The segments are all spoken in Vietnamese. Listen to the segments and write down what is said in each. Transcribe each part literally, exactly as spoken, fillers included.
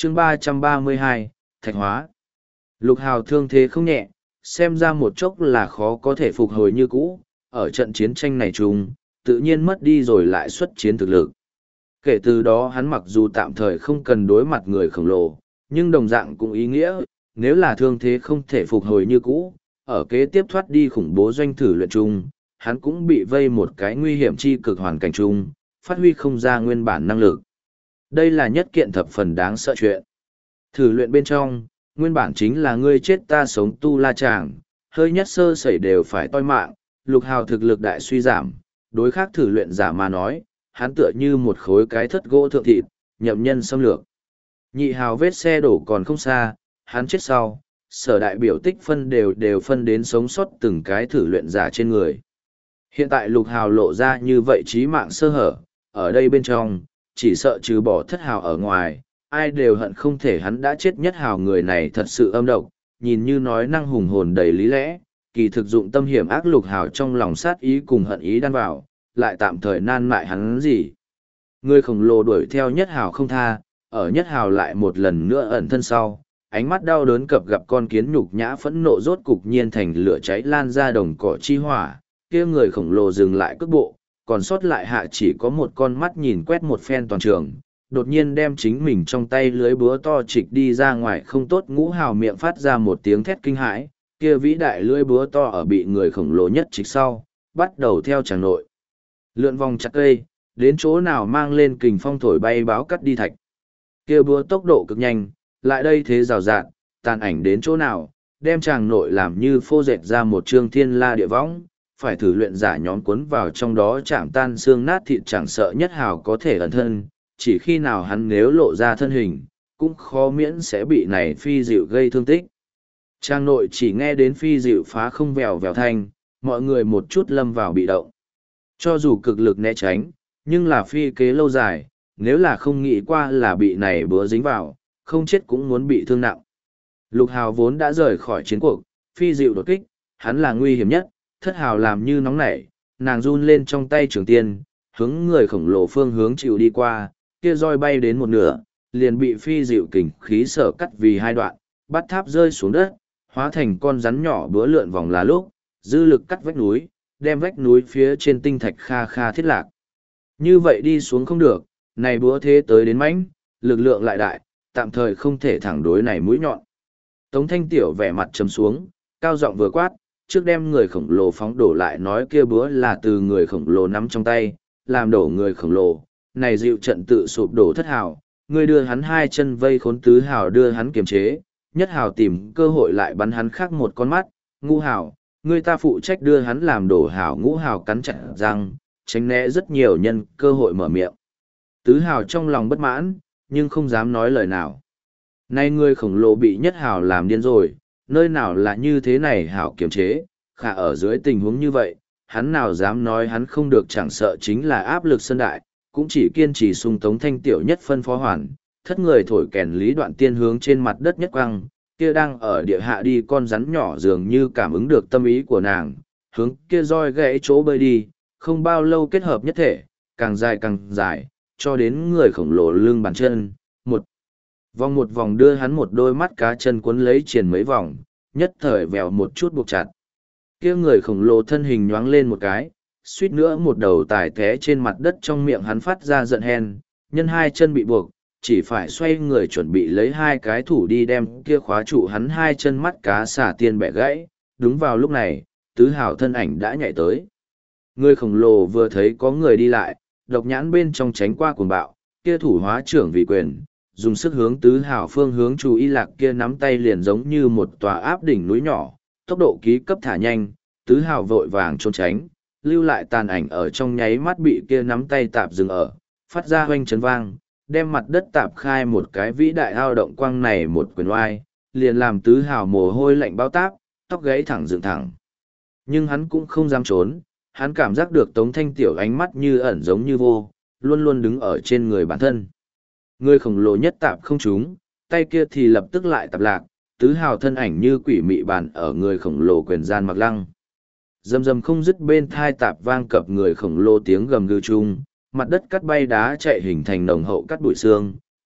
chương ba trăm ba mươi hai, Thạch hóa. Lục Hào thương thế không nhẹ, xem ra một chốc là khó có thể phục hồi như cũ, ở trận chiến tranh này chung, tự nhiên mất đi rồi lại xuất chiến thực lực. Kể từ đó hắn mặc dù tạm thời không cần đối mặt người khổng lồ, nhưng đồng dạng cũng ý nghĩa, nếu là thương thế không thể phục hồi như cũ, ở kế tiếp thoát đi khủng bố doanh thử luyện chung, hắn cũng bị vây một cái nguy hiểm chi cực hoàn cảnh chung, phát huy không ra nguyên bản năng lực. Đây là nhất kiện thập phần đáng sợ chuyện. Thử luyện bên trong, nguyên bản chính là ngươi chết ta sống tu la chàng, hơi nhất sơ sẩy đều phải toi mạng, Lục Hào thực lực đại suy giảm, đối khác thử luyện giả mà nói, hắn tựa như một khối cái thất gỗ thượng thịt, nhậm nhân xâm lược. Nhị Hào vết xe đổ còn không xa, hắn chết sau, sở đại biểu tích phân đều đều phân đến sống sót từng cái thử luyện giả trên người. Hiện tại Lục Hào lộ ra như vậy chí mạng sơ hở, ở đây bên trong, chỉ sợ trừ bỏ thất hào ở ngoài, ai đều hận không thể hắn đã chết nhất hào người này thật sự âm độc, nhìn như nói năng hùng hồn đầy lý lẽ, kỳ thực dụng tâm hiểm ác. Lục Hào trong lòng sát ý cùng hận ý đan vào, lại tạm thời nan mại hắn gì. Người khổng lồ đuổi theo nhất hào không tha, ở nhất hào lại một lần nữa ẩn thân sau, ánh mắt đau đớn cập gặp con kiến nhục nhã phẫn nộ rốt cục nhiên thành lửa cháy lan ra đồng cỏ chi hỏa, kia người khổng lồ dừng lại cước bộ, còn sót lại hạ chỉ có một con mắt nhìn quét một phen toàn trường, đột nhiên đem chính mình trong tay lưới búa to trịch đi ra ngoài. Không tốt, Ngũ Hào miệng phát ra một tiếng thét kinh hãi, kia vĩ đại lưới búa to ở bị người khổng lồ nhất trịch sau, bắt đầu theo chàng nội. Lượn vòng chặt cây, đến chỗ nào mang lên kình phong thổi bay báo cắt đi thạch. Kia búa tốc độ cực nhanh, lại đây thế rào rạt, tàn ảnh đến chỗ nào, đem chàng nội làm như phô dệt ra một trương thiên la địa võng, phải thử luyện giả nhóm cuốn vào trong đó chạm tan xương nát thịt. Chẳng sợ nhất hào có thể ẩn thân, chỉ khi nào hắn nếu lộ ra thân hình, cũng khó miễn sẽ bị này phi dịu gây thương tích. Trang nội chỉ nghe đến phi dịu phá không vèo vèo thanh, mọi người một chút lâm vào bị động. Cho dù cực lực né tránh, nhưng là phi kế lâu dài, nếu là không nghĩ qua là bị này bữa dính vào, không chết cũng muốn bị thương nặng. Lục Hào vốn đã rời khỏi chiến cuộc, phi dịu đột kích, hắn là nguy hiểm nhất. Thất Hào làm như nóng nảy, nàng run lên trong tay trường tiên, hướng người khổng lồ phương hướng chịu đi qua, kia roi bay đến một nửa, liền bị phi dịu kình khí sở cắt vì hai đoạn, bắt tháp rơi xuống đất, hóa thành con rắn nhỏ búa lượn vòng là lúc, dư lực cắt vách núi, đem vách núi phía trên tinh thạch kha kha thiết lạc. Như vậy đi xuống không được, này búa thế tới đến mãnh, lực lượng lại đại, tạm thời không thể thẳng đối này mũi nhọn. Tống Thanh Tiểu vẻ mặt trầm xuống, cao giọng vừa quát, trước đem người khổng lồ phóng đổ lại nói kia búa là từ người khổng lồ nắm trong tay, làm đổ người khổng lồ, này dịu trận tự sụp đổ. Thất hào, người đưa hắn hai chân vây khốn, tứ hào đưa hắn kiềm chế, nhất hào tìm cơ hội lại bắn hắn khác một con mắt, ngũ hào, người ta phụ trách đưa hắn làm đổ. Hào ngũ hào cắn chặt răng, tránh né rất nhiều nhân cơ hội mở miệng. Tứ hào trong lòng bất mãn, nhưng không dám nói lời nào. Nay người khổng lồ bị nhất hào làm điên rồi, nơi nào là như thế này hảo kiềm chế, khả ở dưới tình huống như vậy, hắn nào dám nói hắn không được. Chẳng sợ chính là áp lực sân đại, cũng chỉ kiên trì sung Tống Thanh Tiểu nhất phân phó hoàn, thất người thổi kèn Lý Đoạn Tiên hướng trên mặt đất nhất quăng, kia đang ở địa hạ đi con rắn nhỏ dường như cảm ứng được tâm ý của nàng, hướng kia roi gãy chỗ bơi đi, không bao lâu kết hợp nhất thể, càng dài càng dài, cho đến người khổng lồ lưng bàn chân, một vòng một vòng đưa hắn một đôi mắt cá chân cuốn lấy triền mấy vòng, nhất thời vèo một chút buộc chặt. Kia người khổng lồ thân hình nhoáng lên một cái, suýt nữa một đầu tài té trên mặt đất, trong miệng hắn phát ra giận hèn, nhân hai chân bị buộc, chỉ phải xoay người chuẩn bị lấy hai cái thủ đi đem kia khóa trụ hắn hai chân mắt cá xả tiên bẻ gãy. Đúng vào lúc này, tứ hào thân ảnh đã nhảy tới. Người khổng lồ vừa thấy có người đi lại, độc nhãn bên trong tránh qua cuồng bạo, kia thủ hóa trưởng vì quyền, dùng sức hướng tứ hào phương hướng chú ý lạc, kia nắm tay liền giống như một tòa áp đỉnh núi nhỏ, tốc độ ký cấp thả nhanh, tứ hào vội vàng trốn tránh, lưu lại tàn ảnh ở trong nháy mắt bị kia nắm tay tạp dừng ở, phát ra hoanh chấn vang, đem mặt đất tạp khai một cái vĩ đại ao động quang. Này một quyền oai, liền làm tứ hào mồ hôi lạnh bao táp, tóc gáy thẳng dựng thẳng. Nhưng hắn cũng không dám trốn, hắn cảm giác được Tống Thanh Tiểu ánh mắt như ẩn giống như vô, luôn luôn đứng ở trên người bản thân. Người khổng lồ nhất tạp không trúng, tay kia thì lập tức lại tạp lạc, tứ hào thân ảnh như quỷ mị bàn ở người khổng lồ quyền gian mặc lăng. Dầm dầm không dứt bên thai tạp vang cập người khổng lồ tiếng gầm gừ chung, mặt đất cắt bay đá chạy hình thành nồng hậu cắt bụi xương,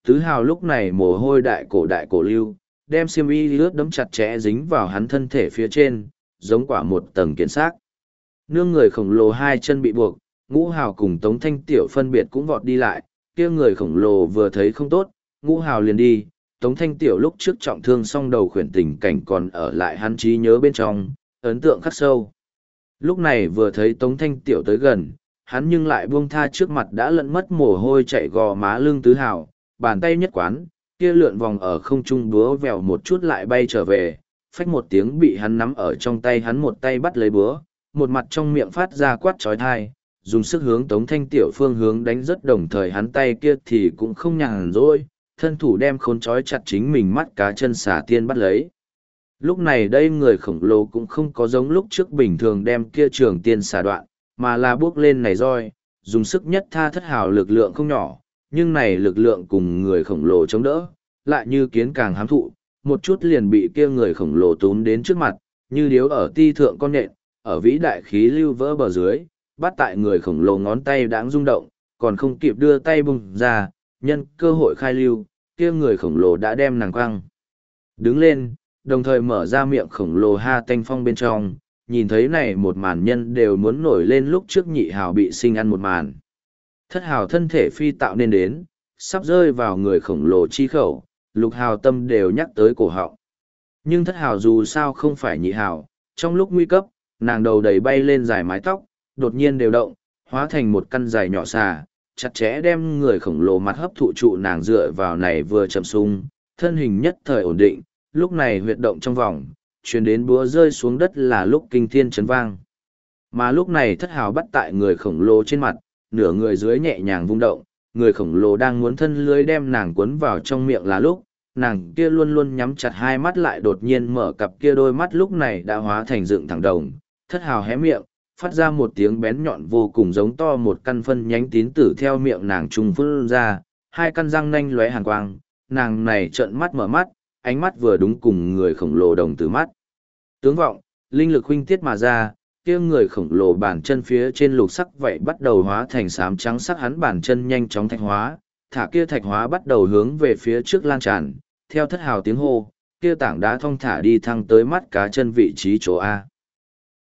Tứ Hào lúc này mồ hôi đại cổ đại cổ lưu, đem xiêm y ướt đẫm chặt chẽ dính vào hắn thân thể phía trên, giống quả một tầng kiến xác. Nương người khổng lồ hai chân bị buộc, Ngũ Hào cùng Tống Thanh Tiểu phân biệt cũng vọt đi lại, kia người khổng lồ vừa thấy không tốt, Ngũ Hào liền đi, Tống Thanh Tiểu lúc trước trọng thương xong đầu khuyển tình cảnh còn ở lại hắn trí nhớ bên trong, ấn tượng khắc sâu. Lúc này vừa thấy Tống Thanh Tiểu tới gần, hắn nhưng lại buông tha trước mặt đã lẫn mất mồ hôi chạy gò má lưng Tứ Hào, bàn tay nhất quán, kia lượn vòng ở không trung búa vèo một chút lại bay trở về, phách một tiếng bị hắn nắm ở trong tay hắn một tay bắt lấy búa, một mặt trong miệng phát ra quát trói thai, dùng sức hướng Tống Thanh Tiểu phương hướng đánh rất đồng thời hắn tay kia thì cũng không nhàn rỗi, thân thủ đem khốn trói chặt chính mình mắt cá chân xà tiên bắt lấy. Lúc này đây người khổng lồ cũng không có giống lúc trước bình thường đem kia trường tiên xà đoạn, mà là bước lên này roi, dùng sức nhất tha thất hào lực lượng không nhỏ, nhưng này lực lượng cùng người khổng lồ chống đỡ, lại như kiến càng hám thụ, một chút liền bị kia người khổng lồ túm đến trước mặt, như điếu ở ti thượng con nện, ở vĩ đại khí lưu vỡ bờ dưới, bắt tại người khổng lồ ngón tay đãng rung động, còn không kịp đưa tay bùng ra, nhân cơ hội khai lưu, kia người khổng lồ đã đem nàng quăng. Đứng lên, đồng thời mở ra miệng khổng lồ ha tanh phong bên trong, nhìn thấy này một màn nhân đều muốn nổi lên lúc trước nhị hào bị sinh ăn một màn. Thất hào thân thể phi tạo nên đến, sắp rơi vào người khổng lồ chi khẩu, lục hào tâm đều nhắc tới cổ họng. Nhưng thất hào dù sao không phải nhị hào, trong lúc nguy cấp, nàng đầu đầy bay lên dài mái tóc, đột nhiên đều động, hóa thành một căn dài nhỏ xà, chặt chẽ đem người khổng lồ mặt hấp thụ trụ nàng dựa vào này vừa chậm sung, thân hình nhất thời ổn định, lúc này huyệt động trong vòng, truyền đến búa rơi xuống đất là lúc kinh thiên chấn vang. Mà lúc này thất hào bắt tại người khổng lồ trên mặt, nửa người dưới nhẹ nhàng vung động, người khổng lồ đang muốn thân lưới đem nàng cuốn vào trong miệng là lúc, nàng kia luôn luôn nhắm chặt hai mắt lại đột nhiên mở cặp kia đôi mắt lúc này đã hóa thành dựng thẳng đồng, thất hào hé miệng, phát ra một tiếng bén nhọn vô cùng giống to một căn phân nhánh tín tử theo miệng nàng trùng phun ra, hai căn răng nanh lóe hàn quang, nàng này trợn mắt mở mắt, ánh mắt vừa đúng cùng người khổng lồ đồng tử mắt. Tướng vọng, linh lực huynh tiết mà ra, kia người khổng lồ bàn chân phía trên lục sắc vậy bắt đầu hóa thành xám trắng sắc hắn bàn chân nhanh chóng thạch hóa, thả kia thạch hóa bắt đầu hướng về phía trước lan tràn, theo thất hào tiếng hô, kia tảng đá thong thả đi thăng tới mắt cá chân vị trí chỗ A.